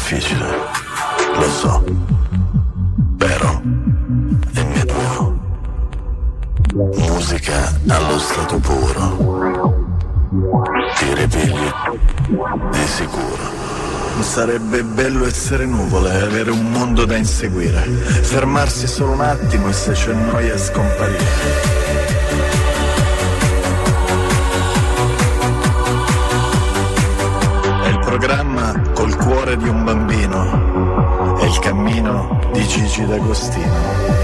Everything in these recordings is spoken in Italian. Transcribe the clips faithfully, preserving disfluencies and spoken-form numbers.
difficile, lo so, però è mio duro. Musica allo stato puro, ti rivegli di sicuro. Sarebbe bello essere nuvole e avere un mondo da inseguire, fermarsi solo un attimo e se c'è noia scomparire. È il programma col cuore di un bambino, è il cammino di Gigi D'Agostino.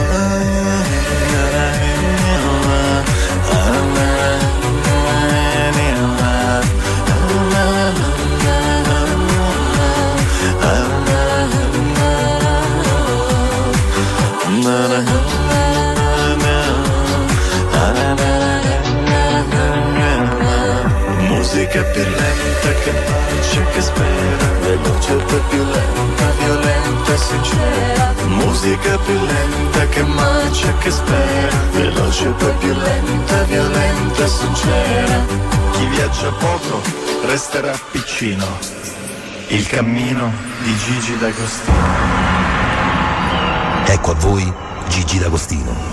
Musica più lenta che marcia, che spera, veloce poi più lenta, violenta e sincera. Musica più lenta che marcia, che spera, veloce poi più lenta, violenta e sincera. Chi viaggia poco resterà piccino, il cammino di Gigi D'Agostino. Ecco a voi Gigi D'Agostino.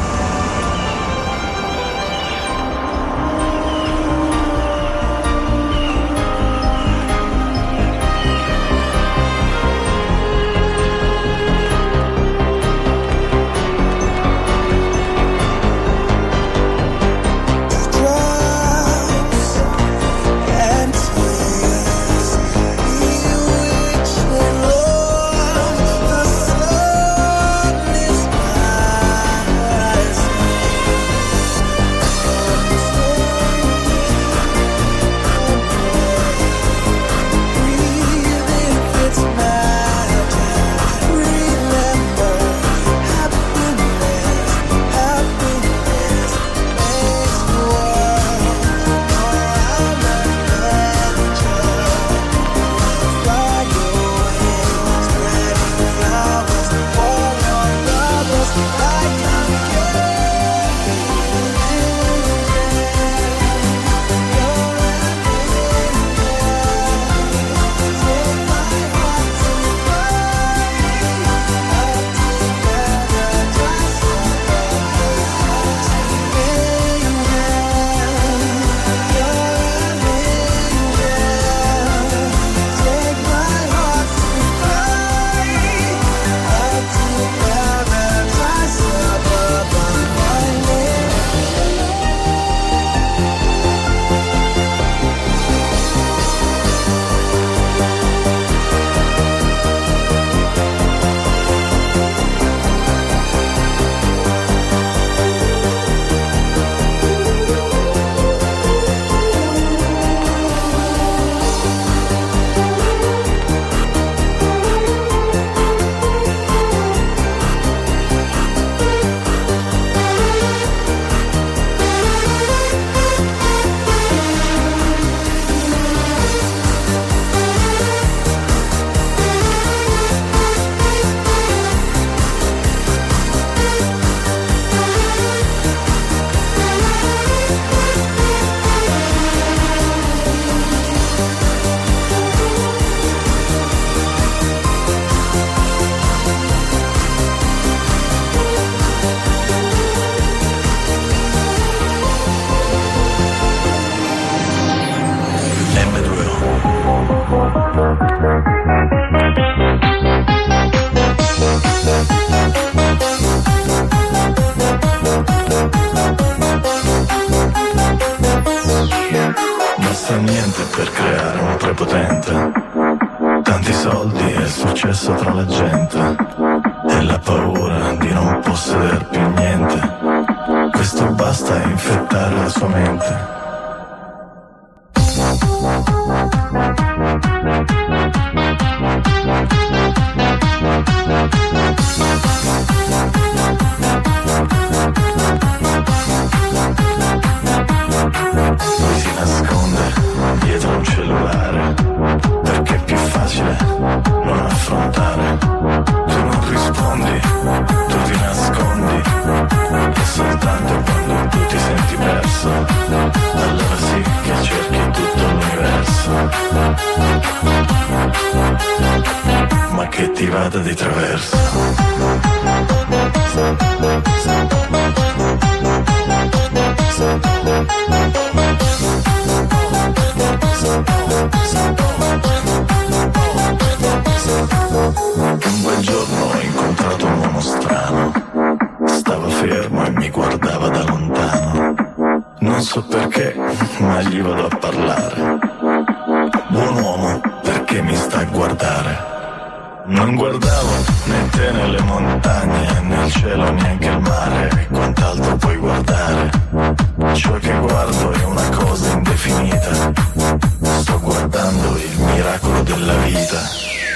Basta niente per creare un prepotente, tanti soldi e il successo tra la gente, e la paura di non possedere più niente. Questo basta a infettare la sua mente. Lui si nasconde dietro un cellulare perché è più facile non affrontare. Tu non rispondi, tu ti nascondi, e soltanto quando tu ti senti perso che ti vada di traverso. Un bel giorno ho incontrato un uomo strano, stava fermo e mi guardava da lontano. Non so perché, ma gli vado a parlare. Buon uomo, perché mi sta a guardare? Non guardavo né te né le montagne, né il cielo neanche il mare, e quant'altro puoi guardare. Ciò che guardo è una cosa indefinita, sto guardando il miracolo della vita.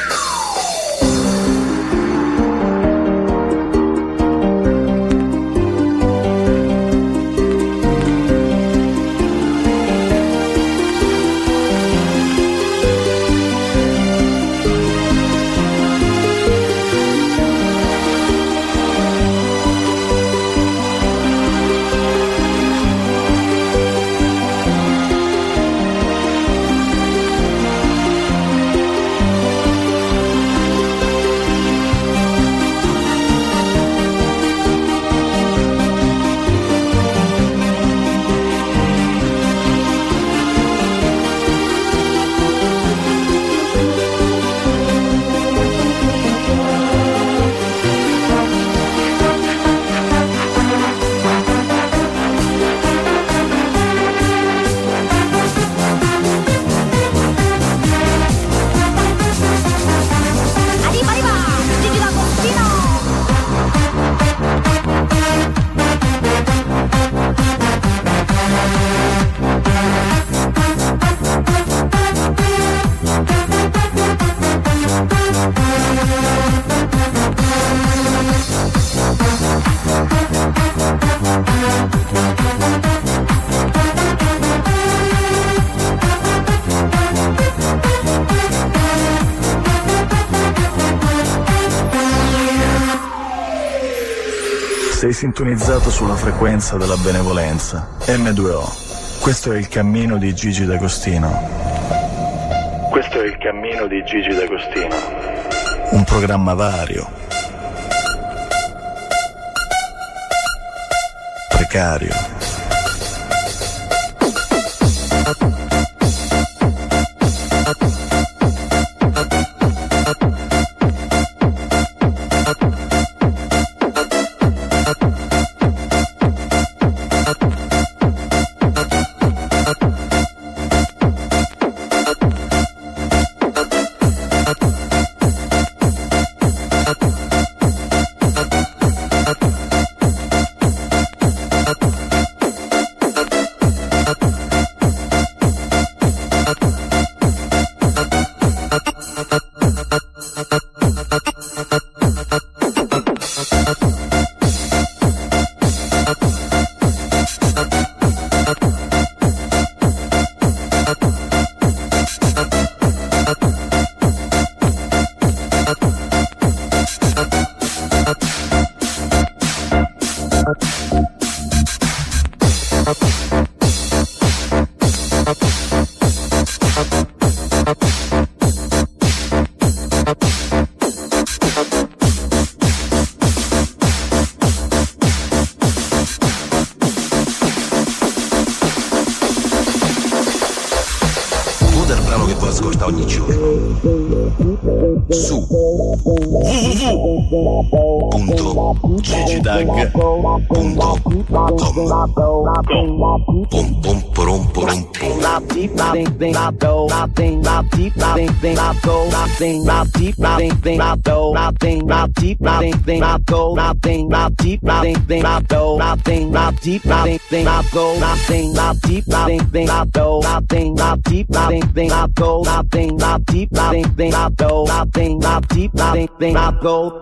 Sei sintonizzato sulla frequenza della benevolenza emme due o. Questo è il cammino di Gigi D'Agostino. Questo è il cammino di Gigi D'Agostino. Un programma vario, precario, ogni giorno su w w w punto gigidag punto com. Pom pom porom porom Nothing, not deep, nothing, not go, nothing, not deep, nothing, not go.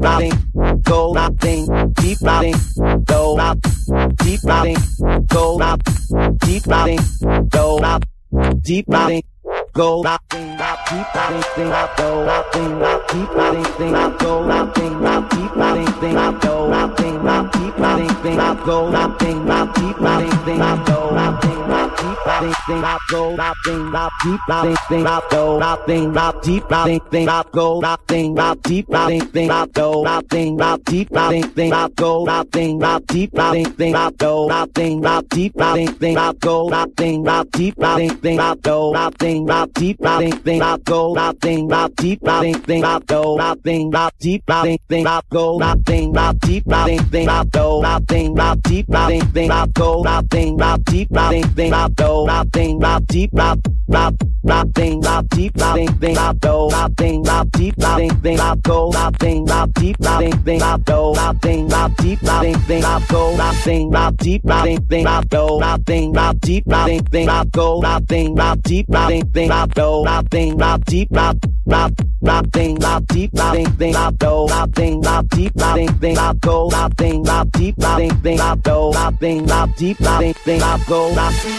nothing, go nothing, deep nothing, go up, deep nothing, go up, deep nothing, go up, deep nothing. Go nothing, not deep nothing, not go nothing, not deep nothing, not go nothing, not deep nothing, not go nothing, not deep nothing, not go nothing, not deep nothing, not go nothing, not deep nothing, not go nothing, not deep nothing, not go nothing, not deep nothing, not go nothing, not deep nothing, not go nothing, not deep nothing, not go nothing, not deep nothing, not go nothing, not deep nothing, not go nothing, not deep nothing, not go nothing, not deep nothing, not go nothing, not deep nothing, not go nothing, not deep nothing, not go nothing, not deep nothing, not go nothing, not deep nothing, not go nothing, not deep nothing, not go nothing, not deep not not nothing, not deep nothing, not go nothing, not deep nothing, not go nothing, not deep nothing, not go nothing, not deep nothing, not go nothing, not deep nothing, not go nothing, not deep nothing, not go nothing, not deep nothing, not go nothing, not deep not not nothing, not deep nothing, not go nothing, not deep nothing, not go nothing, not deep nothing, not go nothing, not deep nothing, not go nothing.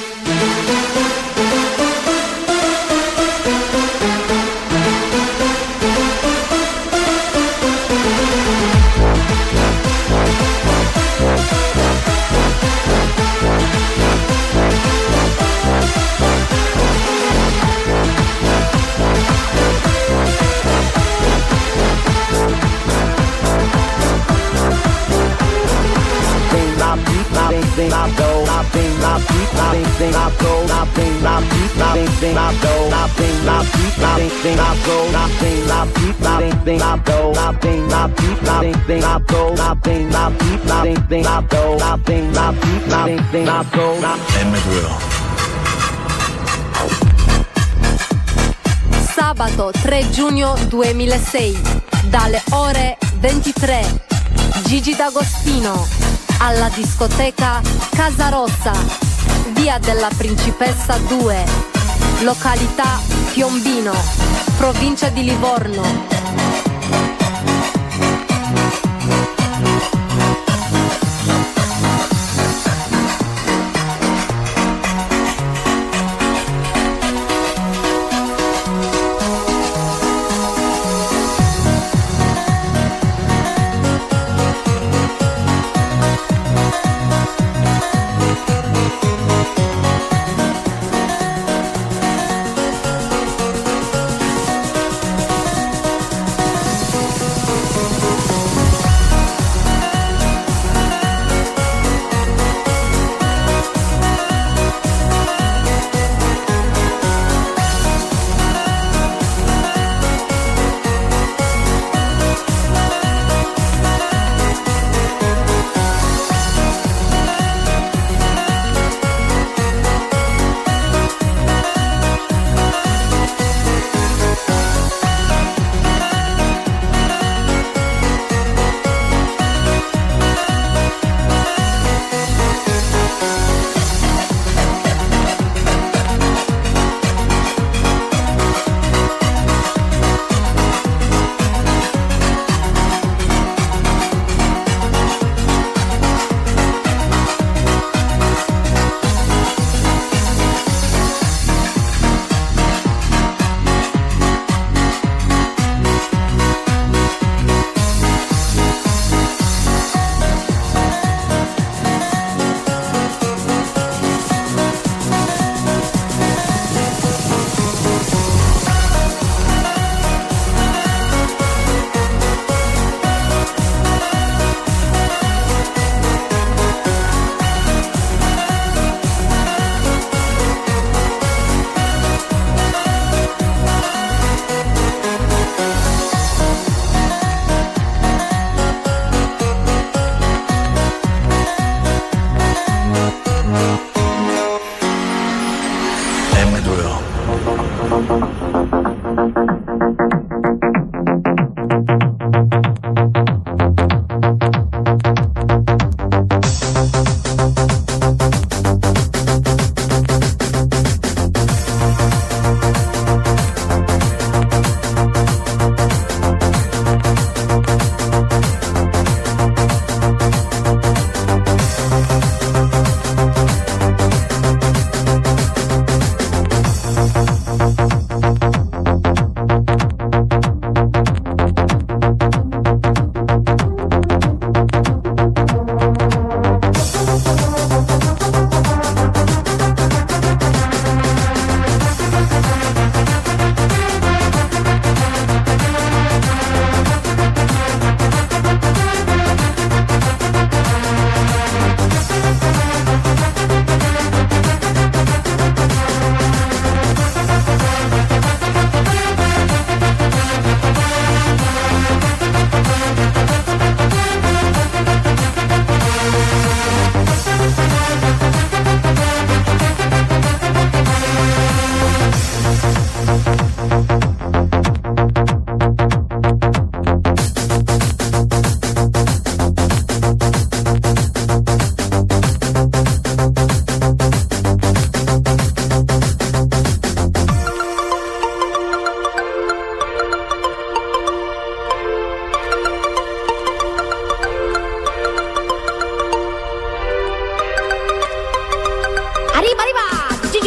Not go nothing, not deep nothing, not go nothing, not deep nothing, not go nothing, not deep nothing, not go nothing, not deep nothing, not go nothing, not deep nothing, not go nothing, not deep nothing, not go nothing, not deep nothing, not go nothing. emme due o. Sabato tre giugno duemilasei, dalle ore ventitré, Gigi D'Agostino alla discoteca Casa Rossa, via della Principessa due, località Piombino, provincia di Livorno.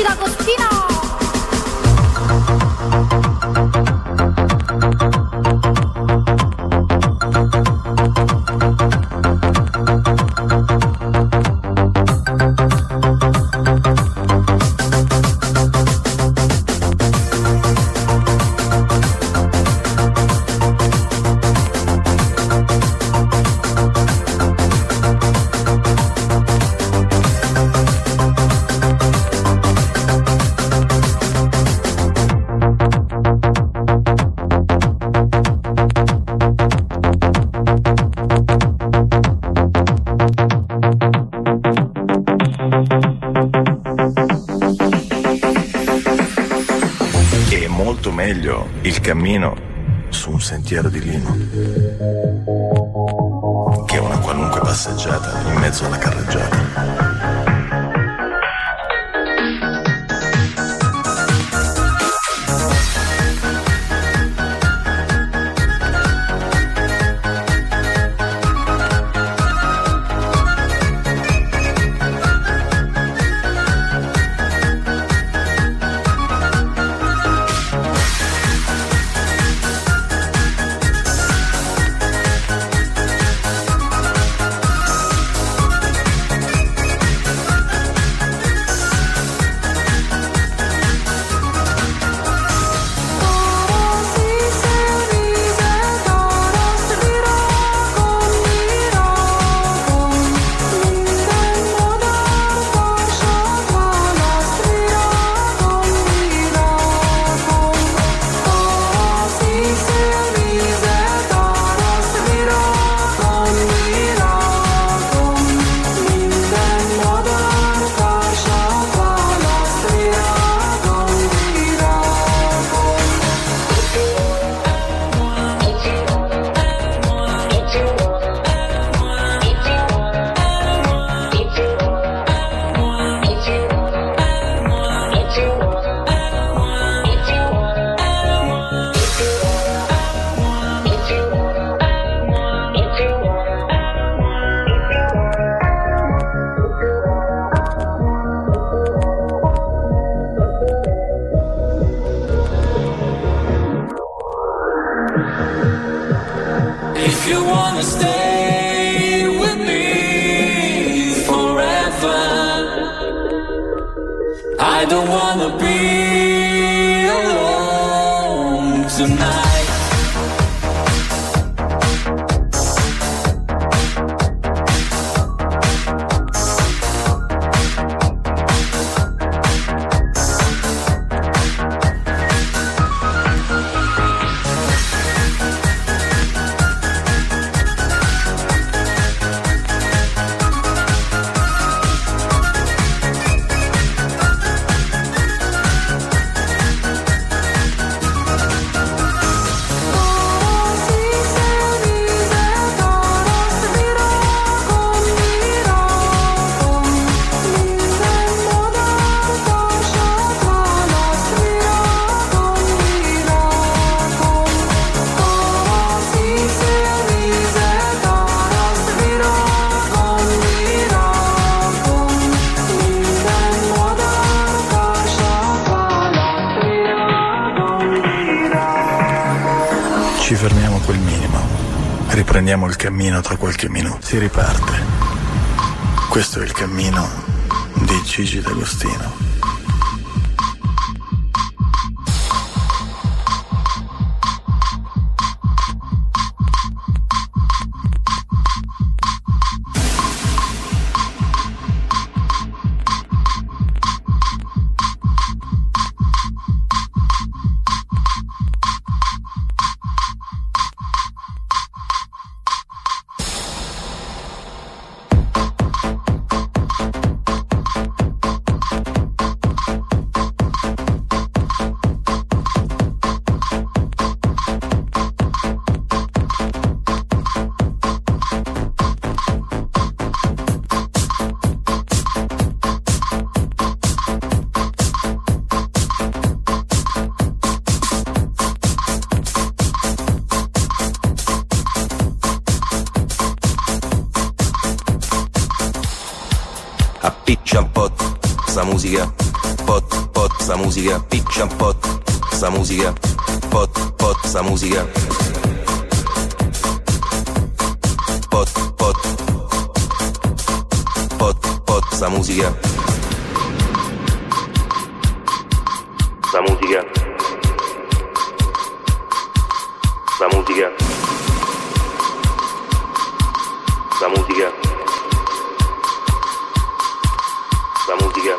Gigi D'Agostino. Il cammino su un sentiero di lino che una qualunque passeggiata in mezzo alla carreggiata. Ci fermiamo a quel minimo, riprendiamo il cammino tra qualche minuto, si riparte. Questo è il cammino di Gigi D'Agostino. Appiccia un po' questa musica pot, pot, sta musica, piccia pot, sta musica, pot, pot, sta musica, pot, pot, pot, pot, sta musica, sta musica, sta musica, sta musica, sta musica.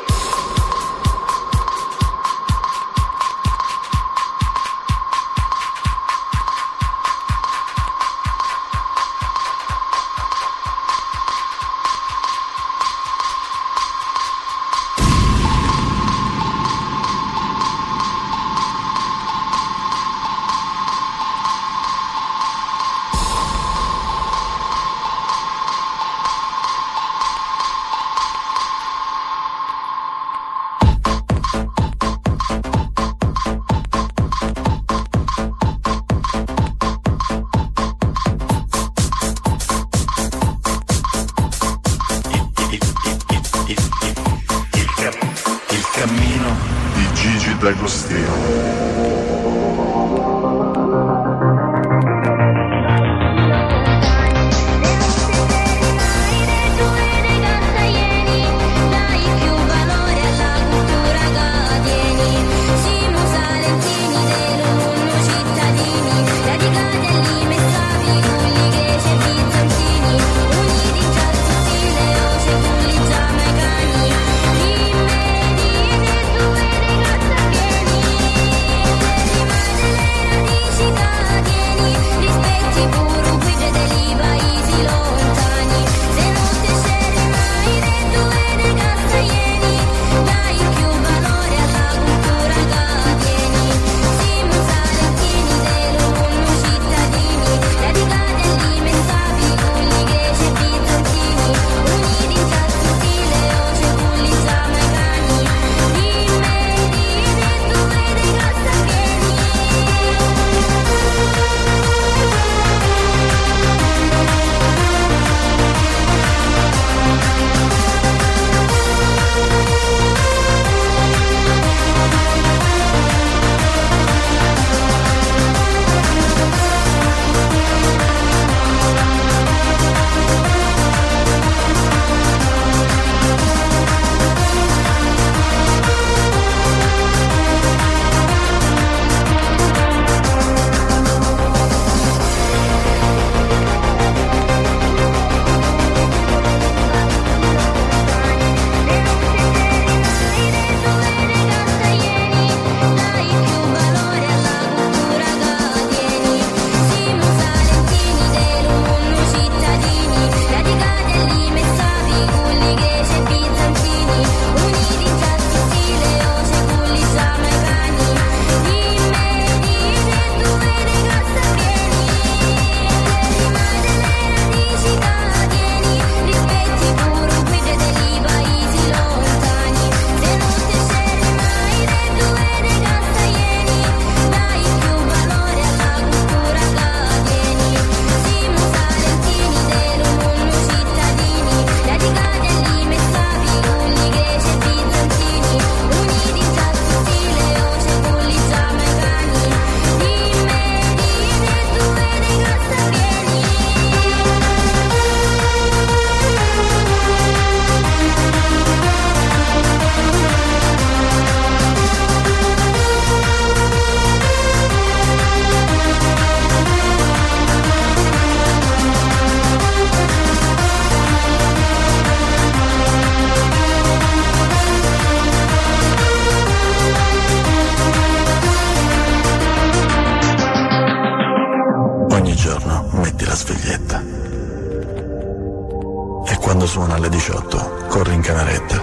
quando suona alle diciotto, corri in cameretta.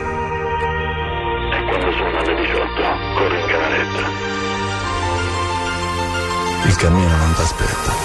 E quando suona alle diciotto, corri in cameretta. Il cammino non t'aspetta.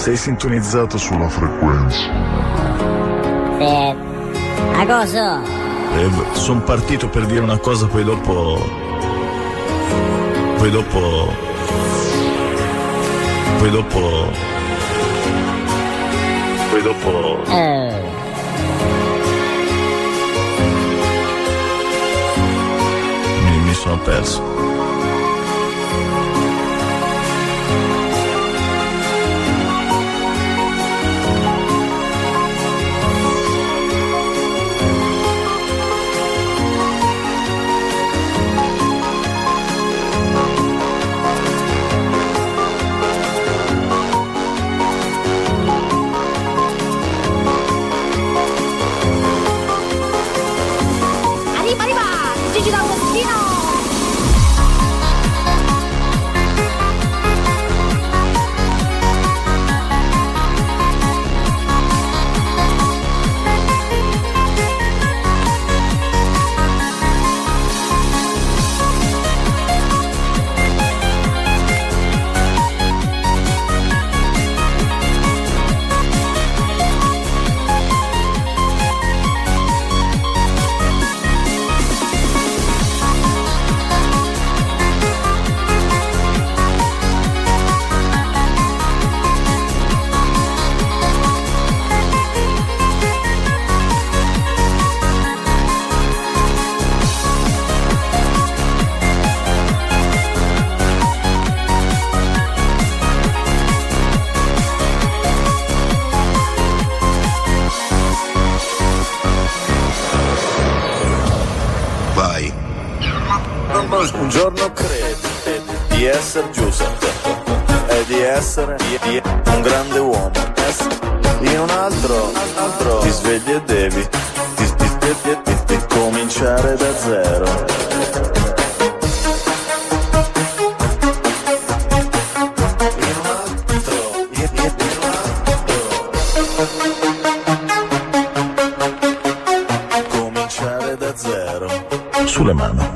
Sei sintonizzato sulla frequenza. Eh, a cosa? Eh, sono partito per dire una cosa, poi dopo. Poi dopo. Poi dopo. Poi dopo. Eh. Mi, mi sono perso. Arriva, arriva! Gigi D'Agostino! Vai. Un giorno credi di essere giusto e di essere di- di- un grande uomo. In un altro, altro ti svegli e devi ti, ti, ti, ti, ti, ti cominciare da zero. In un altro, in, in, in un altro cominciare da zero. Sulle mani.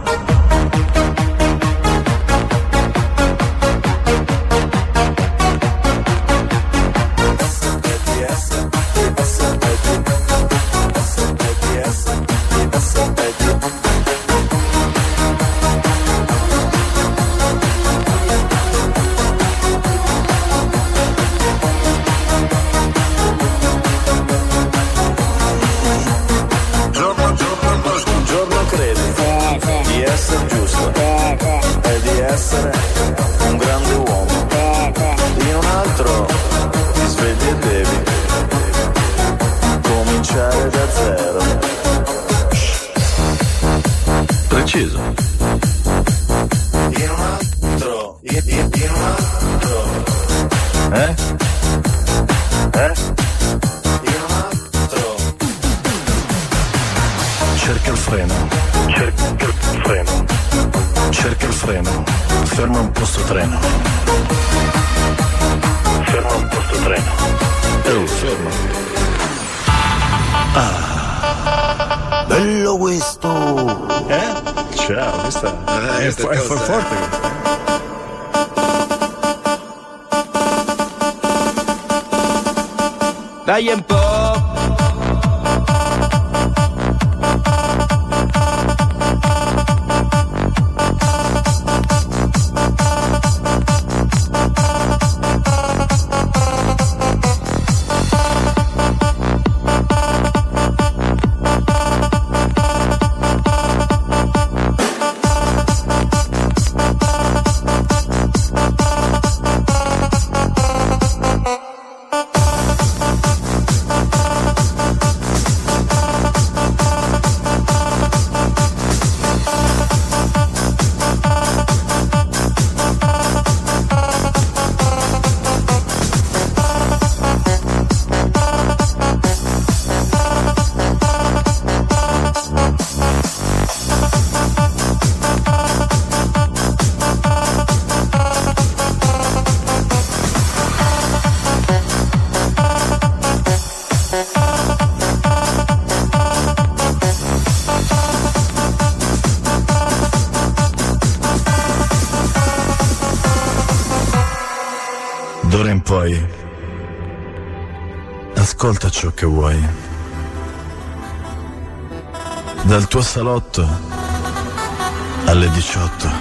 Giorno, giorno, un giorno credi Sì, sì. di essere giusto Sì, sì. e di essere un grande uomo. Sì, sì. In un altro ti svegli e devi cominciare da zero. Preciso. In un altro, in, in, in un altro, Eh? eh? In un altro, Cerca il freno. cerca il freno. Cerca il freno. Ferma un posto treno. Ferma un posto treno. Oh, ferma. Bello questo. Eh? Ciao, questa Eh, è, questa fo- è cosa, fo- eh. forte questa. Dai un po'. ascolta ciò che vuoi. Dal tuo salotto alle diciotto.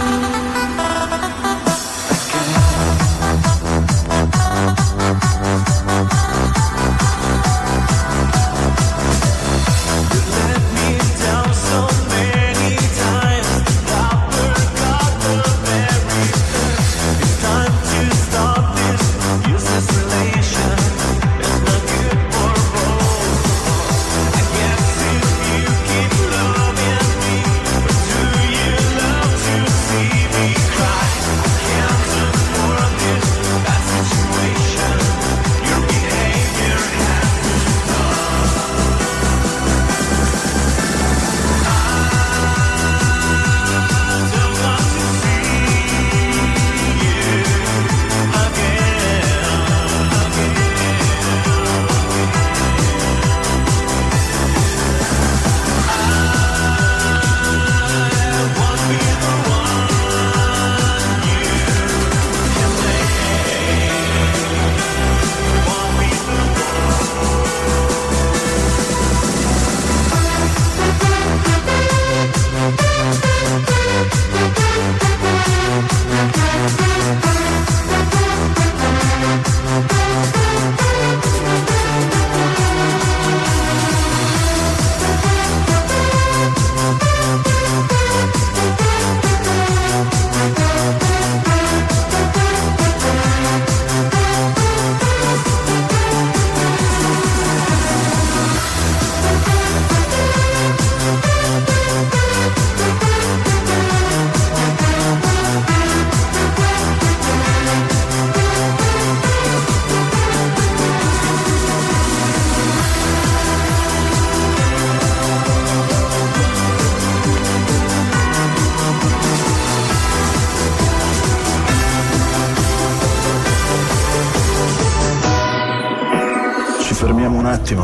Fermiamo un attimo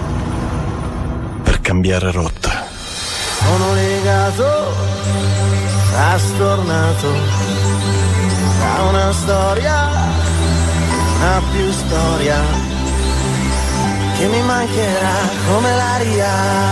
per cambiare rotta. Sono legato, trastornato da una storia, una più storia che mi mancherà come l'aria.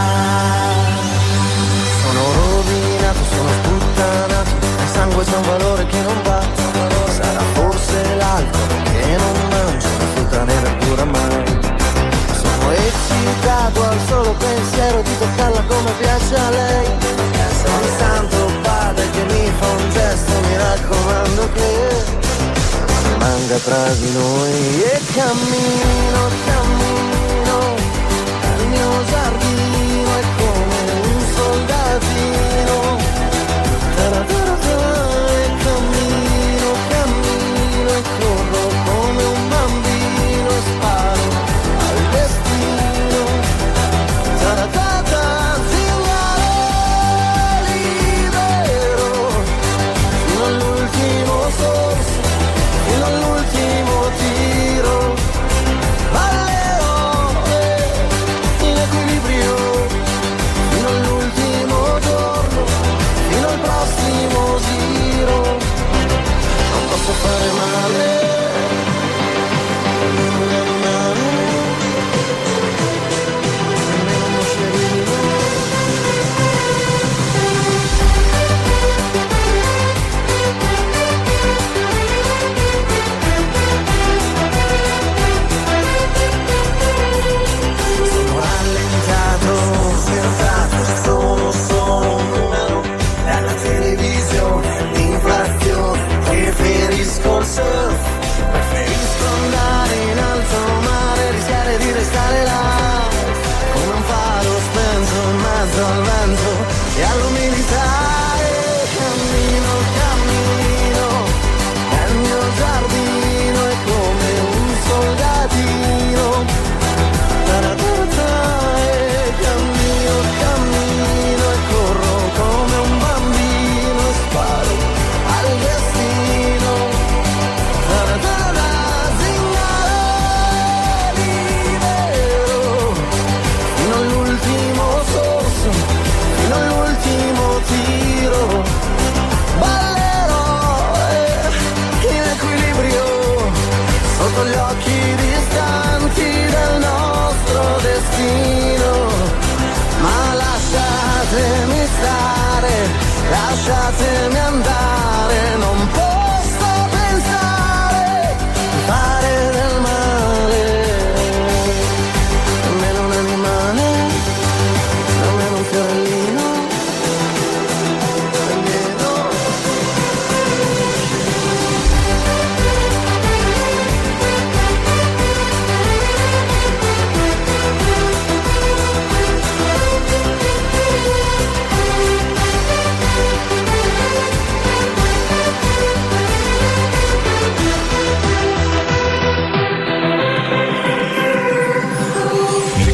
Sono rovinato, sono sputtanato, il sangue c'è un valore che non va. Sarà forse l'alcol che non mangio, la frutta nera pura mai. Sono eccitato al solo pensiero di toccarla come piace a lei. Sono il santo padre che mi fa un gesto, mi raccomando che rimanga tra di noi. E cammino, cammino, il mio giardino è come un soldatino. Taratara, e cammino, cammino e corro come un bambino e sparo al destino. Taratata, zingaro, libero, fino all'ultimo sorso, fino all'ultimo tiro. Ballerò eh, in equilibrio, fino all'ultimo giorno, fino al prossimo giro. Non posso fare male un animale, nemmeno uno scerino. Sono rallentato, fermato, sono solo un numero dalla televisione, l'inflazione, preferisco il surf, preferisco andare in alto mare, rischiare di restare là, come un faro spento in mezzo al vento e all'umidità. E cammino, cammino, nel mio giardino è come un soldatino. Taratata, e cammino, cammino e corro come un bambino e sparo al destino. Taratata, zingaro, libero, fino all'ultimo sorso, fino all'ultimo tiro. Ballerò eh, in equilibrio, sotto gli occhi distanti del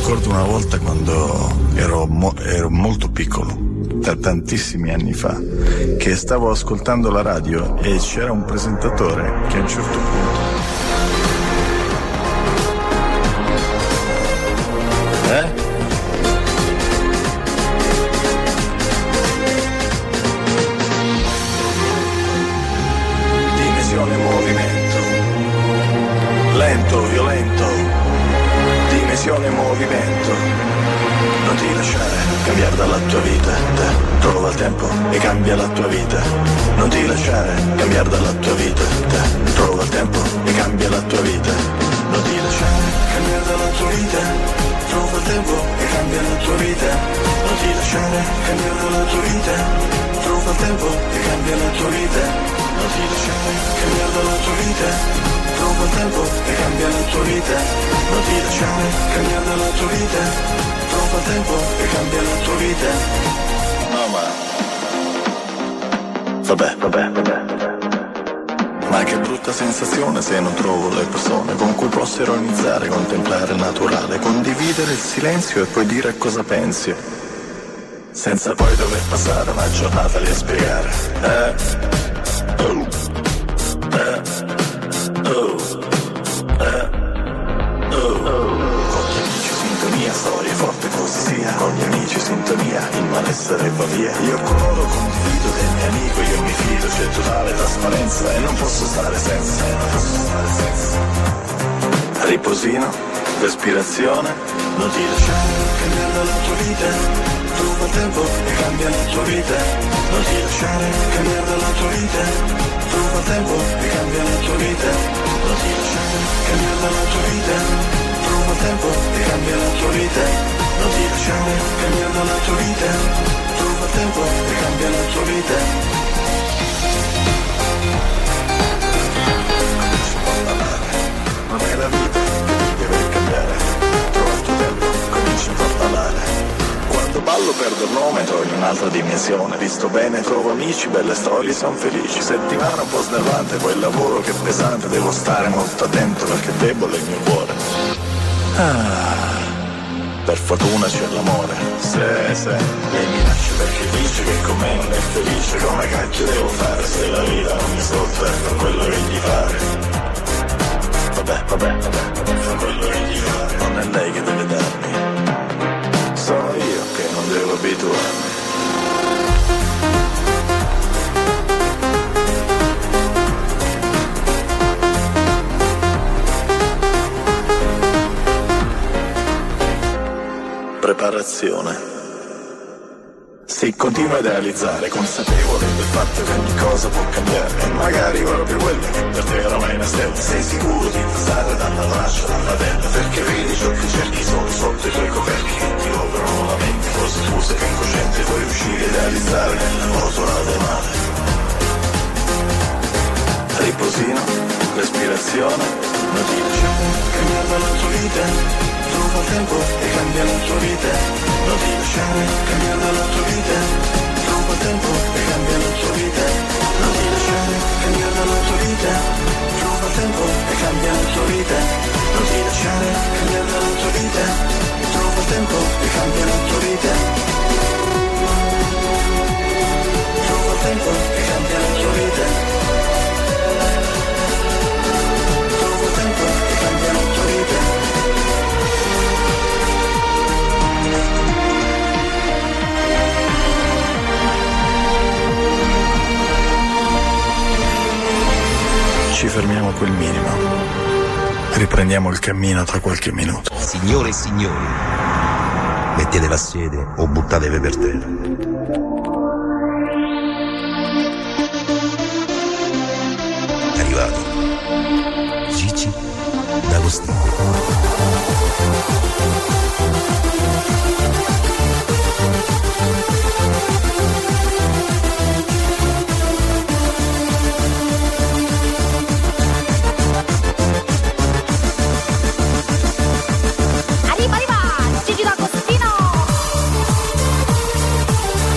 ricordo una volta quando ero, mo- ero molto piccolo, da tantissimi anni fa, che stavo ascoltando la radio e c'era un presentatore che a un certo punto... Eh? Movimento lento, violento, dimensione movimento. Non ti lasciare cambiare dalla tua vita, te, trova il tempo e cambia la tua vita. Non ti lasciare cambiare dalla tua vita, te, trova il tempo e cambia la tua vita. Non ti lasciare cambiare dalla tua vita, trova il tempo e cambia la tua vita. Non ti lasciare cambiare dalla tua vita, trova il tempo e cambia la tua vita. Non ti lasciare cambiare dalla tua vita, trova il tempo e cambia la tua vita. Non ti lasciare cambiare dalla tua vita, trova il tempo e cambia la tua vita. No, ma... Vabbè, vabbè, vabbè. Ma che brutta sensazione se non trovo le persone con cui posso ironizzare, contemplare il naturale, condividere il silenzio e poi dire cosa pensi, senza poi dover passare una giornata lì a spiegare. Eh? Oh, eh, oh, eh, oh, con gli amici sintonia, storie forte così sia, con gli amici sintonia, il malessere va via. Io con loro condivido del mio amico, io mi fido, c'è totale trasparenza e non posso stare senza, e non posso stare senza. Riposino, respirazione, non ti lasciare cambiare la tua vita, trova il tempo e cambia la tua vita. Non ti lasciare cambiare la tua vita, trova il tempo e cambia la tua vita. Non ti lasciare cambiare la tua vita, trova il tempo e cambia la tua vita. Non ti lasciare cambiare la tua vita, trova il tempo e cambia la tua vita. Non è la vita che deve cambiare, trova il tuo tempo, cominci a parlare. Quando ballo perdo il nome, entro in un'altra dimensione. Visto bene, trovo amici, belle storie, son felici. Settimana un po' snervante, poi il lavoro che è pesante. Devo stare molto attento perché è debole il mio cuore. Ah, per fortuna c'è l'amore. Se, se, lei mi lascia perché dice che con me non è felice. Come cacchio devo fare se la vita non mi ascolta e fa quello che gli pare? Vabbè, vabbè, vabbè, fa quello che gli pare. Non è lei che deve darmi, sono io che non devo abituarmi. Preparazione. Si continua a idealizzare, consapevole del fatto che ogni cosa può cambiare. E magari proprio quello che per te era mai una stella. Sei sicuro di passare dalla braccia alla tenda, perché vedi ciò che cerchi solo sotto i tuoi coperchi che ti operano la mente. Cose tu sei che incosciente puoi uscire e idealizzare nella botola del male. Riposino, respirazione, non ti lasciare cambiare la tua vita, trova il tempo e cambia la tua vita. Non ti lasciare cambiare la tua vita, trova il tempo e cambia la tua vita. Non ti lasciare cambiare la tua vita, trova il tempo e cambia la tua vita. Non ti lasciare cambiare la tua vita, trova il tempo e cambia la tua vita. Trova il tempo e cambia la tua vita. Trova il tempo e cambia la tua vita. Ci fermiamo a quel minimo. Riprendiamo il cammino tra qualche minuto. Signore e signori, mettete la sede o buttatevi per terra. Arrivato Gigi D'Agostino. Arriva, arriva, Gigi D'Agostino.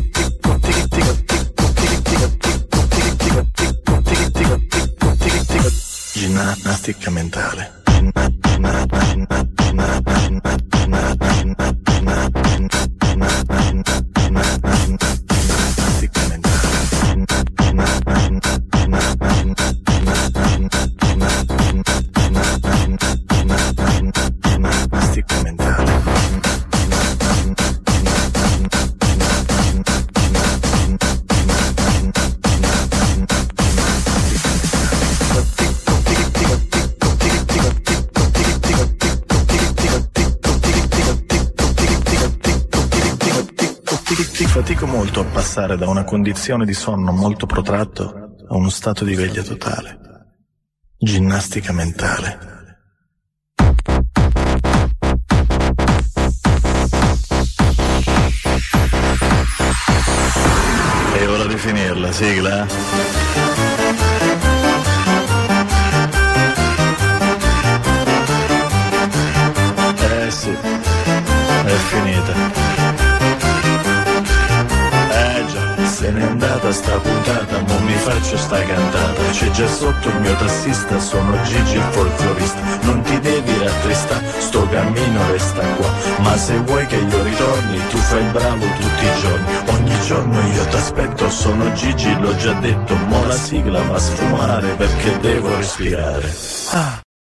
ginnastica mentale. Fatico molto a passare da una condizione di sonno molto protratto a uno stato di veglia totale. Ginnastica mentale. È ora di finirla, sigla. Eh sì, è finita. Se n'è andata sta puntata, mo mi faccio sta cantata. C'è già sotto il mio tassista, sono Gigi il folclorista. Non ti devi rattristare, sto cammino resta qua. Ma se vuoi che io ritorni, tu fai il bravo tutti i giorni. Ogni giorno io t'aspetto, sono Gigi, l'ho già detto. Mo la sigla va a sfumare perché devo respirare. Ah.